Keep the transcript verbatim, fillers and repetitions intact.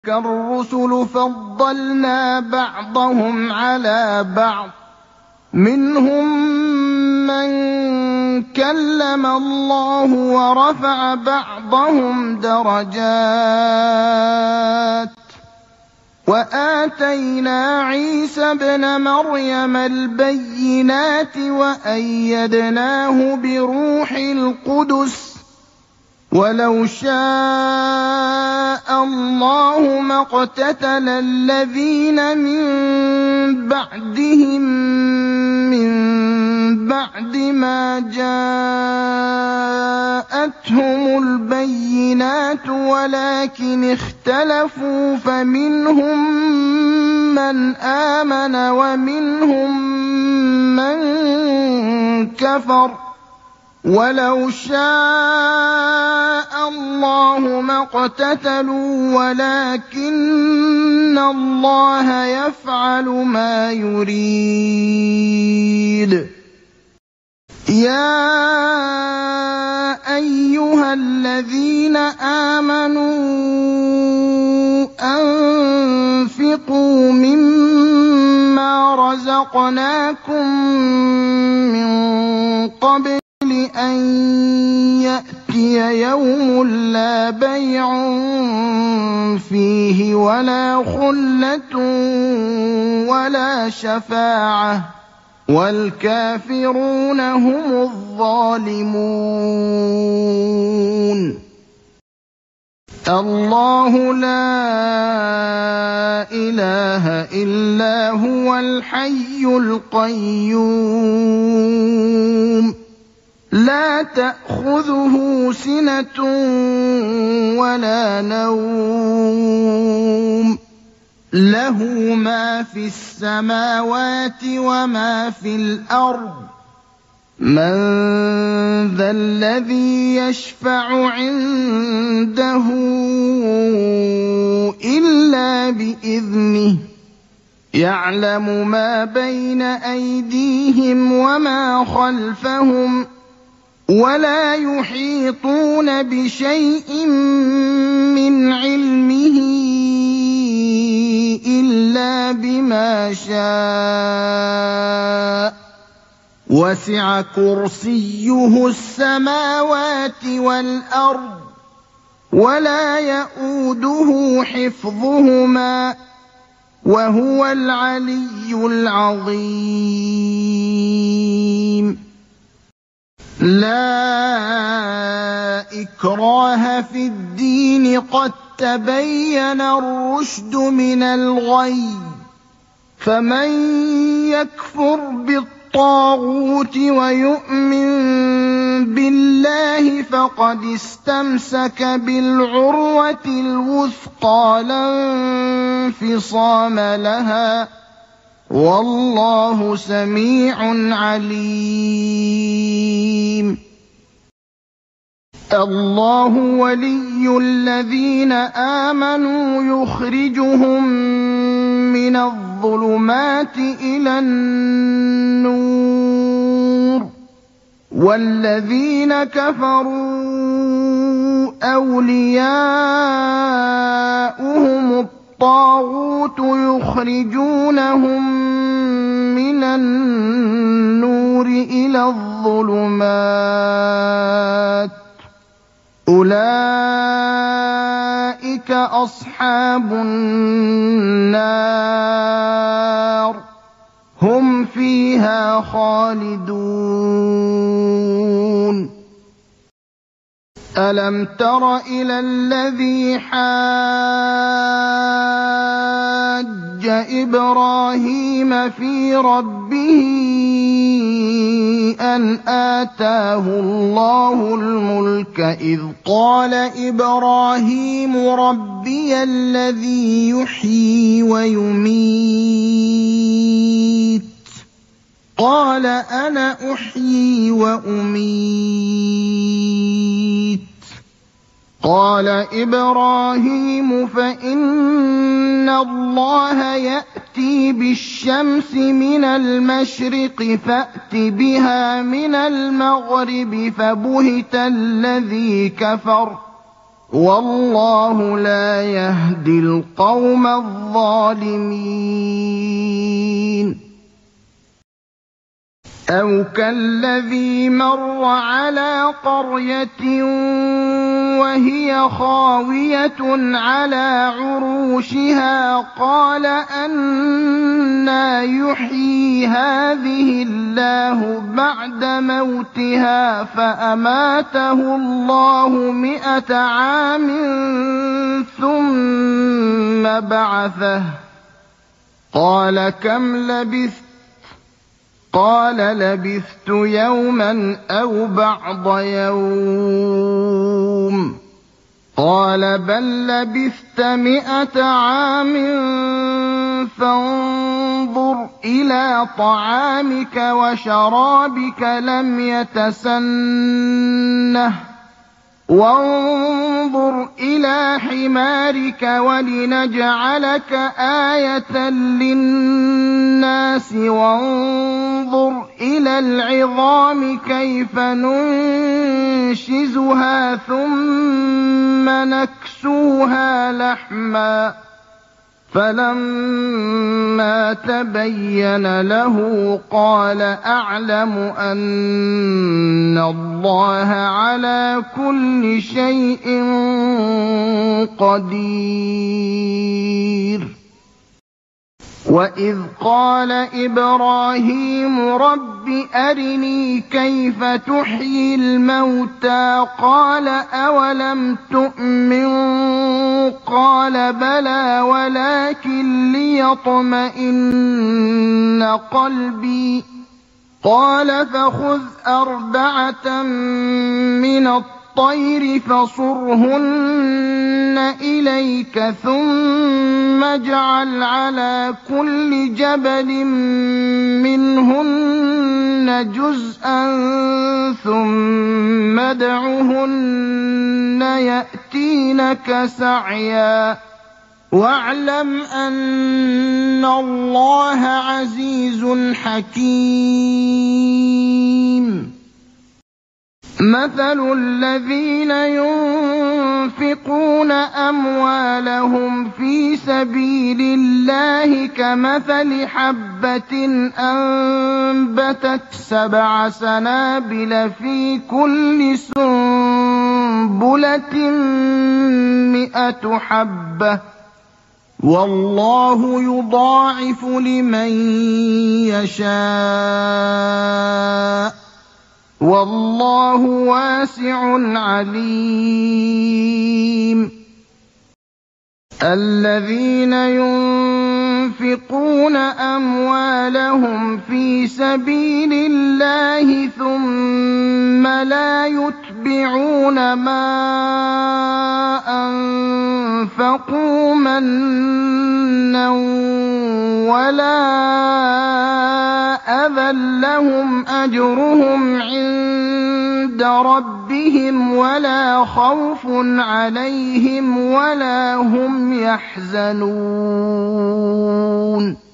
الرُّسُلُ فَضَّلْنَا بَعْضَهُمْ عَلَىٰ بَعْضٍ ۖ مِّنْهُم مَّن كَلَّمَ اللَّهُ وَرَفَعَ بَعْضَهُمْ دَرَجَاتٍ ۚ وَآتَيْنَا عِيسَى ابْنَ مَرْيَمَ الْبَيِّنَاتِ وَأَيَّدْنَاهُ بِرُوحِ الْقُدُسِ ۗ وَلَوْ شَاءَ اللَّهُ مَا اقْتَتَلَ الَّذِينَ مِن بَعْدِهِم مِّن بَعْدِ مَا جَاءَتْهُمُ الْبَيِّنَاتُ وَلَٰكِنِ اخْتَلَفُوا فَمِنْهُم مَّنْ آمَنَ وَمِنْهُم مَّن كَفَرَ ۚ وَلَوْ شَاءَ اللَّهُ مَا اقْتَتَلُوا وَلَٰكِنَّ اللَّهَ يَفْعَلُ مَا يُرِيدُ. يَا أَيُّهَا الَّذِينَ آمَنُوا أَنفِقُوا مِمَّا رَزَقْنَاكُم مِّن قَبْلِ أَن يَأْتِيَ يَوْمٌ لَّا بَيْعٌ فِيهِ وَلَا خُلَّةٌ وَلَا شَفَاعَةٌ ۗ وَالْكَافِرُونَ هُمُ الظَّالِمُونَ. اللَّهُ لَا إِلَٰهَ إِلَّا هُوَ الْحَيُّ الْقَيُّومُ، لَا تَأْخُذُهُ سِنَةٌ وَلَا نَوْمٌ، لَّهُ مَا فِي السَّمَاوَاتِ وَمَا فِي الْأَرْضِ. مَن ذَا الَّذِي يَشْفَعُ عِندَهُ إِلَّا بِإِذْنِهِ ۚ يَعْلَمُ مَا بَيْنَ أَيْدِيهِمْ وَمَا خَلْفَهُمْ ۖ وَلَا يُحِيطُونَ بِشَيْءٍ مِّنْ عِلْمِهِ إِلَّا بِمَا شَاءَ ۚ وَسِعَ كُرْسِيُّهُ السَّمَاوَاتِ وَالْأَرْضَ ۖ وَلَا يَئُودُهُ حِفْظُهُمَا ۚ وَهُوَ الْعَلِيُّ الْعَظِيمُ. لَا إِكْرَاهَ فِي الدِّينِ ۖ قَد تَّبَيَّنَ الرُّشْدُ مِنَ الْغَيِّ ۚ فَمَن يَكْفُرْ بِالطَّاغُوتِ وَيُؤْمِن بِاللَّهِ فَقَدِ اسْتَمْسَكَ بِالْعُرْوَةِ الْوُثْقَىٰ لَا انفِصَامَ لَهَا ۗ وَاللَّهُ سَمِيعٌ عَلِيمٌ. اللَّهُ وَلِيُّ الَّذِينَ آمَنُوا يُخْرِجُهُم مِّنَ الظُّلُمَاتِ إِلَى النُّورِ ۖ وَالَّذِينَ كَفَرُوا أَوْلِيَاؤُهُمُ الطَّاغُوتُ يُخْرِجُونَهُم مِّنَ النُّورِ إِلَى الظُّلُمَاتِ ۗ أُولَٰئِكَ أَصْحَابُ النَّارِ ۖ هُمْ فِيهَا خَالِدُونَ. أَلَمْ تَرَ إِلَى الَّذِي حَاجَّ إِبْرَاهِيمَ فِي رَبِّهِ أَنْ آتَاهُ اللَّهُ الْمُلْكَ إِذْ قَالَ إِبْرَاهِيمُ رَبِّيَ الَّذِي يُحْيِي وَيُمِيتُ ۖ قَالَ أَنَا أُحْيِي وَأُمِيتُ ۖ قَالَ إِبْرَاهِيمُ فَإِنَّ اللَّهَ يَأْتِي بِالشَّمْسِ مِنَ الْمَشْرِقِ فَأْتِ بِهَا مِنَ الْمَغْرِبِ فَبُهِتَ الَّذِي كَفَرَ وَاللَّهُ لَا يَهْدِي الْقَوْمَ الظَّالِمِينَ أَوْ كَالَّذِي مَرَّ عَلَىٰ قَرْيَةٍ وَهِيَ خَاوِيَةٌ عَلَىٰ عُرُوشِهَا قَالَ أَنَّىٰ يُحْيِي هَٰذِهِ اللَّهُ بَعْدَ مَوْتِهَا فَأَمَاتَهُ اللَّهُ مِائَةَ عَامٍ ثُمَّ بَعَثَهُ ۖ قَالَ كَمْ لَبِثْتَ ۖ قَالَ لَبِثْتُ يَوْمًا أَوْ بَعْضَ يَوْمٍ ۖ قَالَ بَل لَّبِثْتَ مِائَةَ عَامٍ فَانظُرْ إِلَىٰ طَعَامِكَ وَشَرَابِكَ لَمْ يَتَسَنَّهْ ۖ وَانظُرْ إِلَىٰ حِمَارِكَ وَلِنَجْعَلَكَ آيَةً لِّلنَّاسِ ۖ وَانظُرْ إِلَى الْعِظَامِ كَيْفَ نُنشِزُهَا ثُمَّ نَكْسُوهَا لَحْمًا ۚ فَلَمَّا تَبَيَّنَ لَهُ قَالَ أَعْلَمُ أَنَّ اللَّهَ عَلَىٰ كُلِّ شَيْءٍ قَدِيرٌ وَإِذْ قَالَ إِبْرَاهِيمُ رَبِّ أَرِنِي كَيْفَ تُحْيِي الْمَوْتَىٰ قَالَ أَوَلَمْ تُؤْمِن قَالَ بَلَىٰ وَلَٰكِن لِّيَطْمَئِنَّ قَلْبِي قَالَ فَخُذْ أَرْبَعَةً مِّنَ الطَّيْرِ فَصُرْهُنَّ إِلَيْكَ ثُمَّ اجْعَلْ عَلَىٰ كُلِّ جَبَلٍ مِّنْهُنَّ جُزْءًا ثُمَّ ادْعُهُنَّ يَأْتِينَكَ سَعْيًا ۚ وَاعْلَمْ أَنَّ اللَّهَ عَزِيزٌ حَكِيمٌ مَثَلُ الَّذِينَ يُنفِقُونَ أَمْوَالَهُمْ فِي سَبِيلِ اللَّهِ كَمَثَلِ حَبَّةٍ أَنبَتَتْ سَبْعَ سَنَابِلَ فِي كُلِّ سُنبُلَةٍ مِّائَةُ حَبَّةٍ ۗ وَاللَّهُ يُضَاعِفُ لِمَن يَشَاءُ ۗ وَاللَّهُ وَاسِعٌ عَلِيمٌ الَّذِينَ يُنفِقُونَ أَمْوَالَهُمْ فِي سَبِيلِ اللَّهِ ثُمَّ لَا يُتْبِعُونَ مَا أَنفَقُوا مَنًّا وَلَا أَذًى لَّهُمْ أَجْرُهُمْ عِندَ رَبِّهِمْ وَلَا خَوْفٌ عَلَيْهِمْ وَلَا هُمْ يَحْزَنُونَ